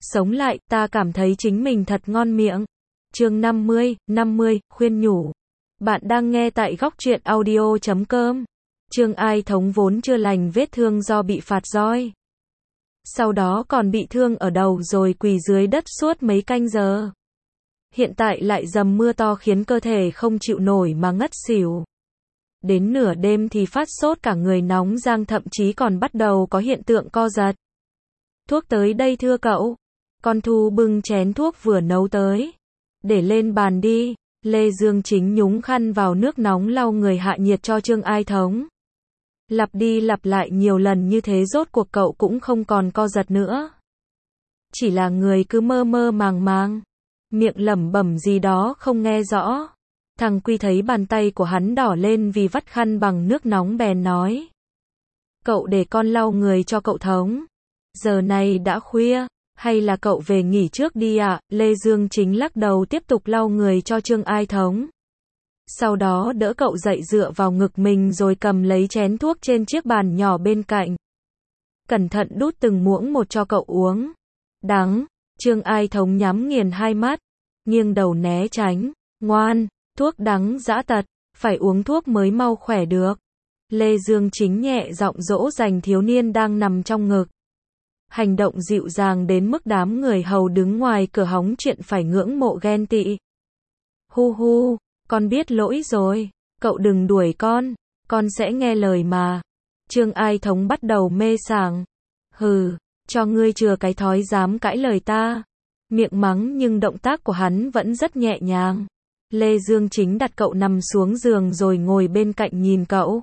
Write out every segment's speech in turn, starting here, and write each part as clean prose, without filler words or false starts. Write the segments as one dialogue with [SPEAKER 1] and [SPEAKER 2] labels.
[SPEAKER 1] sống lại, ta cảm thấy chính mình thật ngon miệng. Chương 50, khuyên nhủ. Bạn đang nghe tại góc truyện audio.com. Trương Ai Thống vốn chưa lành vết thương do bị phạt roi. Sau đó còn bị thương ở đầu rồi quỳ dưới đất suốt mấy canh giờ. Hiện tại lại dầm mưa to khiến cơ thể không chịu nổi mà ngất xỉu. Đến nửa đêm thì phát sốt cả người nóng rang, thậm chí còn bắt đầu có hiện tượng co giật. Thuốc tới đây thưa cậu. Con Thu bưng chén thuốc vừa nấu tới. Để lên bàn đi. Lê Dương Chính nhúng khăn vào nước nóng lau người hạ nhiệt cho Trương Ai Thống. Lặp đi lặp lại nhiều lần như thế rốt cuộc cậu cũng không còn co giật nữa. Chỉ là người cứ mơ mơ màng màng. Miệng lẩm bẩm gì đó không nghe rõ. Thằng Quy thấy bàn tay của hắn đỏ lên vì vắt khăn bằng nước nóng bèn nói. Cậu để con lau người cho cậu Thống. Giờ này đã khuya, hay là cậu về nghỉ trước đi ạ? Lê Dương Chính lắc đầu tiếp tục lau người cho Trương Ai Thống. Sau đó đỡ cậu dậy dựa vào ngực mình rồi cầm lấy chén thuốc trên chiếc bàn nhỏ bên cạnh. Cẩn thận đút từng muỗng một cho cậu uống. Đắng, Trương Ai Thống nhắm nghiền hai mắt, nghiêng đầu né tránh. Ngoan, thuốc đắng dã tật, phải uống thuốc mới mau khỏe được. Lê Dương Chính nhẹ giọng dỗ dành thiếu niên đang nằm trong ngực. Hành động dịu dàng đến mức đám người hầu đứng ngoài cửa hóng chuyện phải ngưỡng mộ ghen tị. Hu hu, con biết lỗi rồi, cậu đừng đuổi con sẽ nghe lời mà. Trương Ai Thống bắt đầu mê sảng. Hừ, cho ngươi chừa cái thói dám cãi lời ta. Miệng mắng nhưng động tác của hắn vẫn rất nhẹ nhàng. Lê Dương Chính đặt cậu nằm xuống giường rồi ngồi bên cạnh nhìn cậu.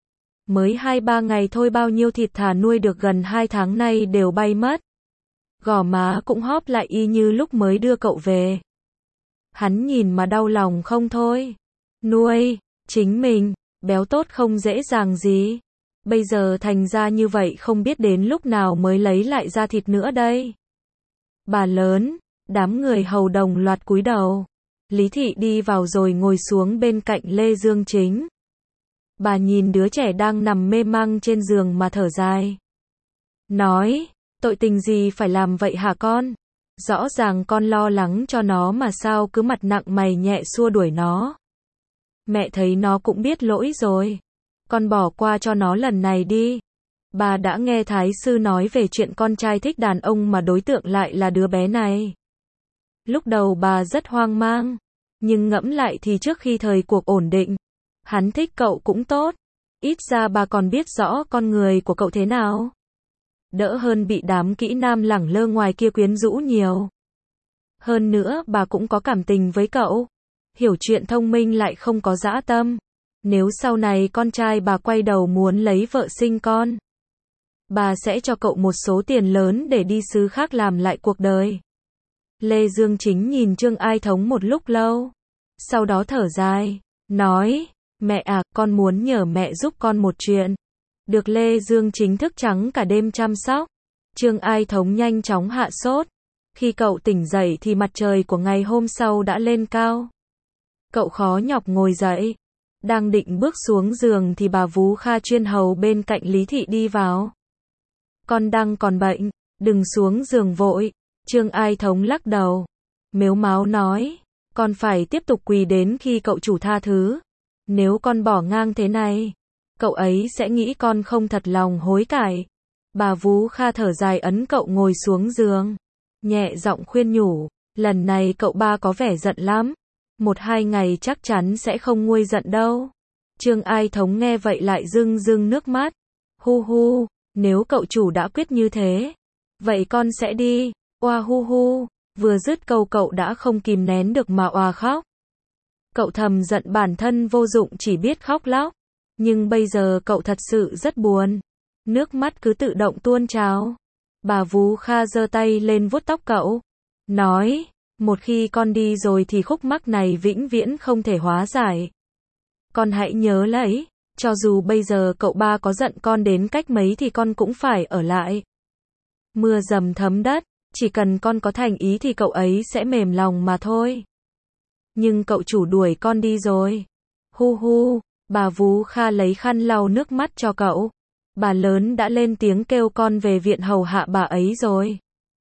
[SPEAKER 1] Mới 2-3 ngày thôi bao nhiêu thịt thà nuôi được gần 2 tháng nay đều bay mất. Gò má cũng hóp lại y như lúc mới đưa cậu về. Hắn nhìn mà đau lòng không thôi. Nuôi, chính mình, béo tốt không dễ dàng gì. Bây giờ thành ra như vậy không biết đến lúc nào mới lấy lại da thịt nữa đây. Bà lớn, đám người hầu đồng loạt cúi đầu. Lý Thị đi vào rồi ngồi xuống bên cạnh Lê Dương Chính. Bà nhìn đứa trẻ đang nằm mê mang trên giường mà thở dài. Nói, tội tình gì phải làm vậy hả con? Rõ ràng con lo lắng cho nó mà sao cứ mặt nặng mày nhẹ xua đuổi nó. Mẹ thấy nó cũng biết lỗi rồi. Con bỏ qua cho nó lần này đi. Bà đã nghe Thái sư nói về chuyện con trai thích đàn ông mà đối tượng lại là đứa bé này. Lúc đầu bà rất hoang mang. Nhưng ngẫm lại thì trước khi thời cuộc ổn định, hắn thích cậu cũng tốt. Ít ra bà còn biết rõ con người của cậu thế nào. Đỡ hơn bị đám kỹ nam lẳng lơ ngoài kia quyến rũ nhiều. Hơn nữa bà cũng có cảm tình với cậu. Hiểu chuyện thông minh lại không có dã tâm. Nếu sau này con trai bà quay đầu muốn lấy vợ sinh con, bà sẽ cho cậu một số tiền lớn để đi xứ khác làm lại cuộc đời. Lê Dương Chính nhìn Trương Ai Thống một lúc lâu. Sau đó thở dài, nói, mẹ à, con muốn nhờ mẹ giúp con một chuyện. Được Lê Dương Chính thức trắng cả đêm chăm sóc. Trương Ai Thống nhanh chóng hạ sốt. Khi cậu tỉnh dậy thì mặt trời của ngày hôm sau đã lên cao. Cậu khó nhọc ngồi dậy. Đang định bước xuống giường thì bà Vú Kha chuyên hầu bên cạnh Lý Thị đi vào. Con đang còn bệnh, đừng xuống giường vội. Trương Ai Thống lắc đầu. Mếu máo nói, con phải tiếp tục quỳ đến khi cậu chủ tha thứ. Nếu con bỏ ngang thế này, cậu ấy sẽ nghĩ con không thật lòng hối cải. Bà Vú Kha thở dài ấn cậu ngồi xuống giường. Nhẹ giọng khuyên nhủ, lần này cậu ba có vẻ giận lắm. 1-2 ngày chắc chắn sẽ không nguôi giận đâu. Trương Ai Thống nghe vậy lại rưng rưng nước mắt. Hu hu, nếu cậu chủ đã quyết như thế, vậy con sẽ đi. Oa hu hu, vừa dứt câu cậu đã không kìm nén được mà oà khóc. Cậu thầm giận bản thân vô dụng chỉ biết khóc lóc. Nhưng bây giờ cậu thật sự rất buồn. Nước mắt cứ tự động tuôn trào. Bà Vú Kha giơ tay lên vuốt tóc cậu. Nói, một khi con đi rồi thì khúc mắc này vĩnh viễn không thể hóa giải. Con hãy nhớ lấy, cho dù bây giờ cậu ba có giận con đến cách mấy thì con cũng phải ở lại. Mưa dầm thấm đất, chỉ cần con có thành ý thì cậu ấy sẽ mềm lòng mà thôi. Nhưng cậu chủ đuổi con đi rồi. Hu hu, bà Vú Kha lấy khăn lau nước mắt cho cậu. Bà lớn đã lên tiếng kêu con về viện hầu hạ bà ấy rồi.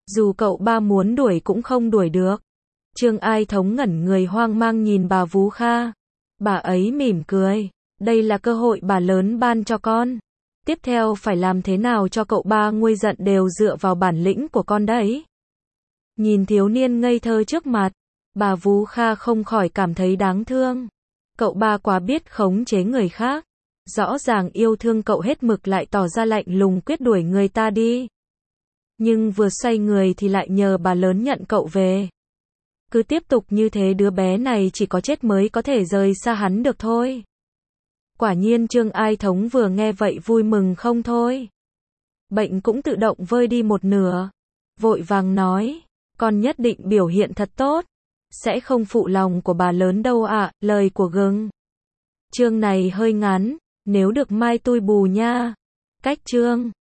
[SPEAKER 1] Dù cậu ba muốn đuổi cũng không đuổi được. Trương Ai Thống ngẩn người hoang mang nhìn bà Vú Kha. Bà ấy mỉm cười. Đây là cơ hội bà lớn ban cho con. Tiếp theo phải làm thế nào cho cậu ba nguôi giận đều dựa vào bản lĩnh của con đấy. Nhìn thiếu niên ngây thơ trước mặt, bà Vú Kha không khỏi cảm thấy đáng thương. Cậu ba quá biết khống chế người khác. Rõ ràng yêu thương cậu hết mực lại tỏ ra lạnh lùng quyết đuổi người ta đi. Nhưng vừa xoay người thì lại nhờ bà lớn nhận cậu về. Cứ tiếp tục như thế đứa bé này chỉ có chết mới có thể rời xa hắn được thôi. Quả nhiên Trương Ai Thống vừa nghe vậy vui mừng không thôi. Bệnh cũng tự động vơi đi một nửa. Vội vàng nói, con nhất định biểu hiện thật tốt. Sẽ không phụ lòng của bà lớn đâu ạ, lời của gừng. Chương này hơi ngắn, nếu được mai tui bù nha. Cách chương